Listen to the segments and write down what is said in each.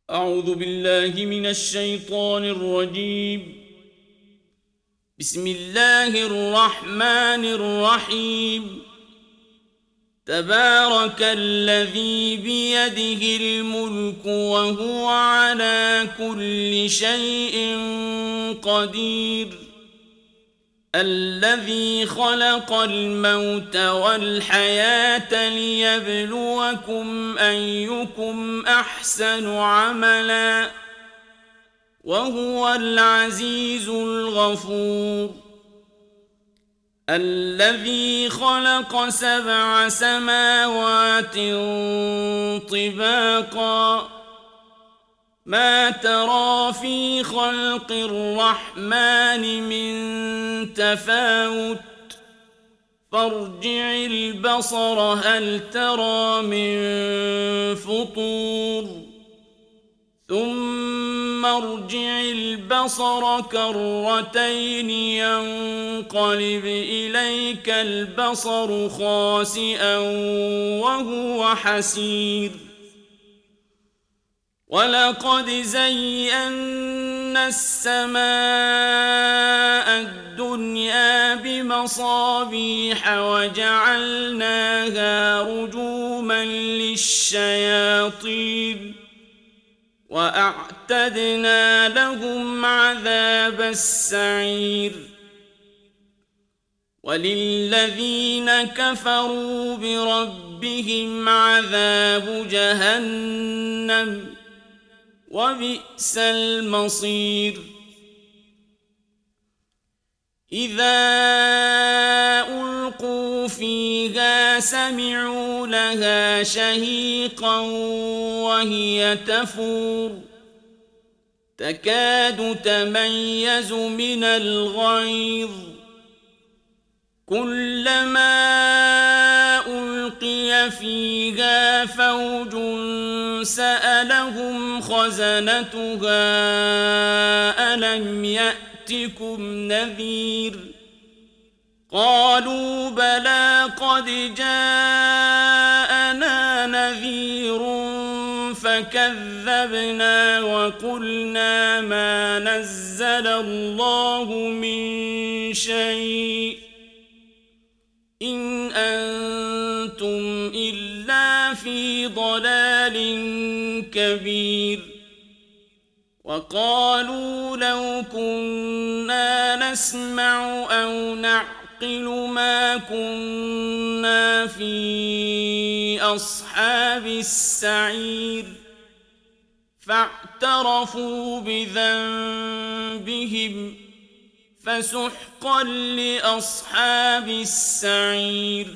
أعوذ بالله من الشيطان الرجيم. بسم الله الرحمن الرحيم. تبارك الذي بيده الملك وهو على كل شيء قدير. الذي خلق الموت والحياة ليبلوكم أيكم أحسن عملا وهو العزيز الغفور. الذي خلق 7 سماوات طباقا ما ترى في خلق الرحمن من تفاوت فارجع البصر هل ترى من فطور ثم ارجع البصر كرتين ينقلب إليك البصر خاسئا وهو حسير. ولقد زينا السماء الدنيا بمصابيح وجعلناها رجوما للشياطين وأعتدنا لهم عذاب السعير. وللذين كفروا بربهم عذاب جهنم وبئس المصير. إذا ألقوا فيها سمعوا لها شهيقا وهي تفور تكاد تميز من الغيظ كلما ألقي فيها فوج سألهم خزنتها ألم يأتكم نذير قالوا بلى قد جاءنا نذير فكذبنا وقلنا ما نزل الله من شيء إن أنتم إلا في ضلال كبير. وقالوا لو كنا نسمع أو نعقل ما كنا في أصحاب السعير فاعترفوا بذنبهم فسحقا لأصحاب السعير.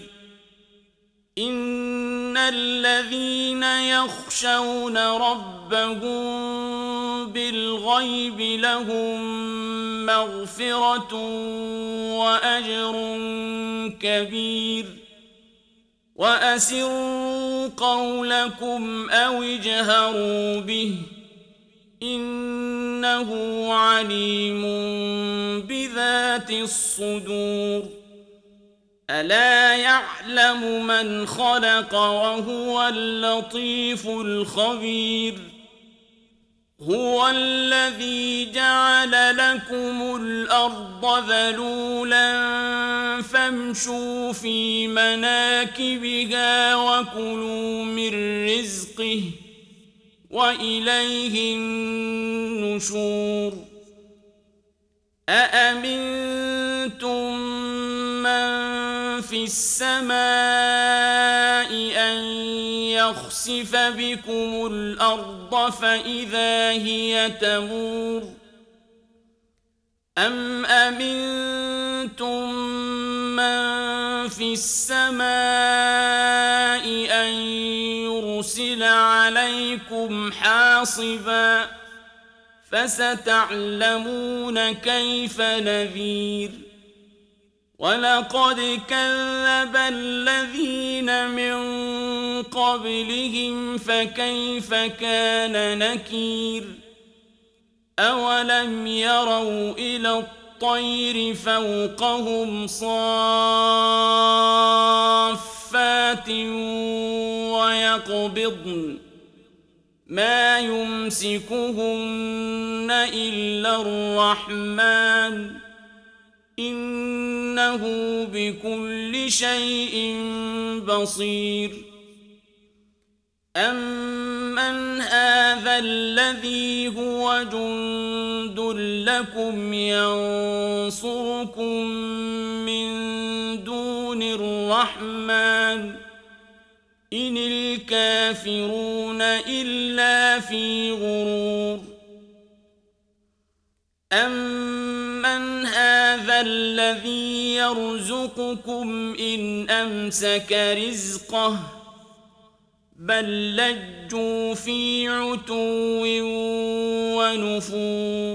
إن الذين يخشون ربهم بالغيب لهم مغفرة وأجر كبير. وأسروا قولكم أو اجهروا به إنه عليم بذات الصدور. ألا يعلم من خلق وهو اللطيف الخبير. هو الذي جعل لكم الأرض ذلولا فامشوا في مناكبها وكلوا من رزقه وإليه النشور. أأمنتم من في السماء أن يخسف بكم الأرض فإذا هي تمور أم أمنتم من في السماء أن يرسل عليكم حاصبا فستعلمون كيف نذير. ولقد كذب الذين من قبلهم فكيف كان نكير. أولم يروا إلى الطير فوقهم صافات ويقبضن ما يمسكهن إلا الرحمن إنه بكل شيء بصير أمن هذا الذي هو جند لكم ينصركم من دون الرحمن إن الكافرون إلا في غرور أمن هذا الذي يرزقكم إن أمسك رزقه بل لجوا في عتو ونفور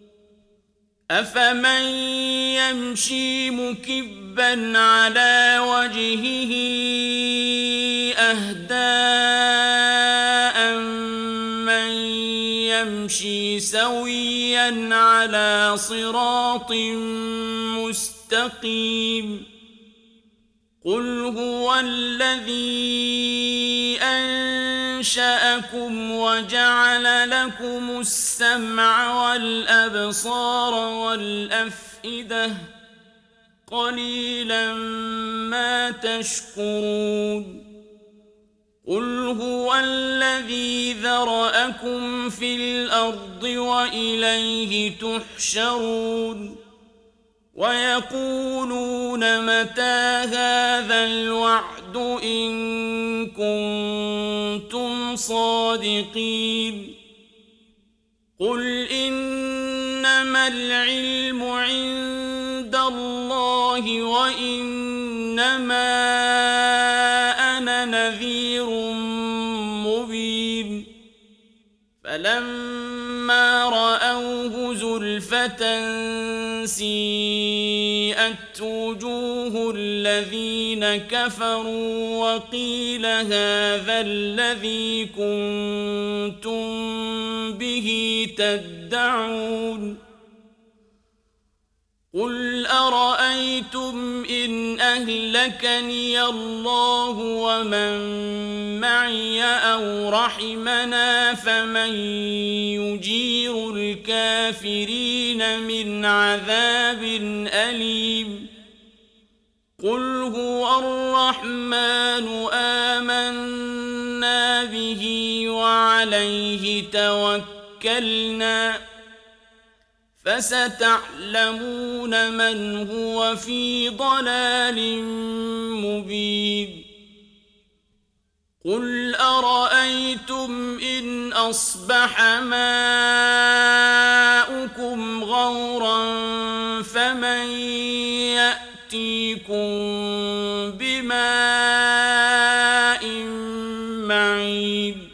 أفمن يمشي مكبا على وجهه أهدى أمن يمشي سويا على صراط مستقيم قل هو الذي أنشأكم وجعل لكم السمع والأبصار والأفئدة قليلا ما تشكرون قل هو الذي ذرأكم في الأرض وإليه تحشرون ويقولون متى هذا الوعد إن كنتم صادقين قل إنما العلم عند الله وإنما أنا نذير مبين فلما رأوه زلفة سيئت وجوه الذين كفروا وقيل هذا الذي كنتم به تدعون قل أرأيتم إن أهلكني الله ومن معي أو رحمنا فمن يجير الكافرين من عذاب أليم قل هو الرحمن آمنا به وعليه توكلنا فستعلمون من هو في ضلال مبين قل أرأيتم إن أصبح ماؤكم غورا فمن يأتيكم بماء معين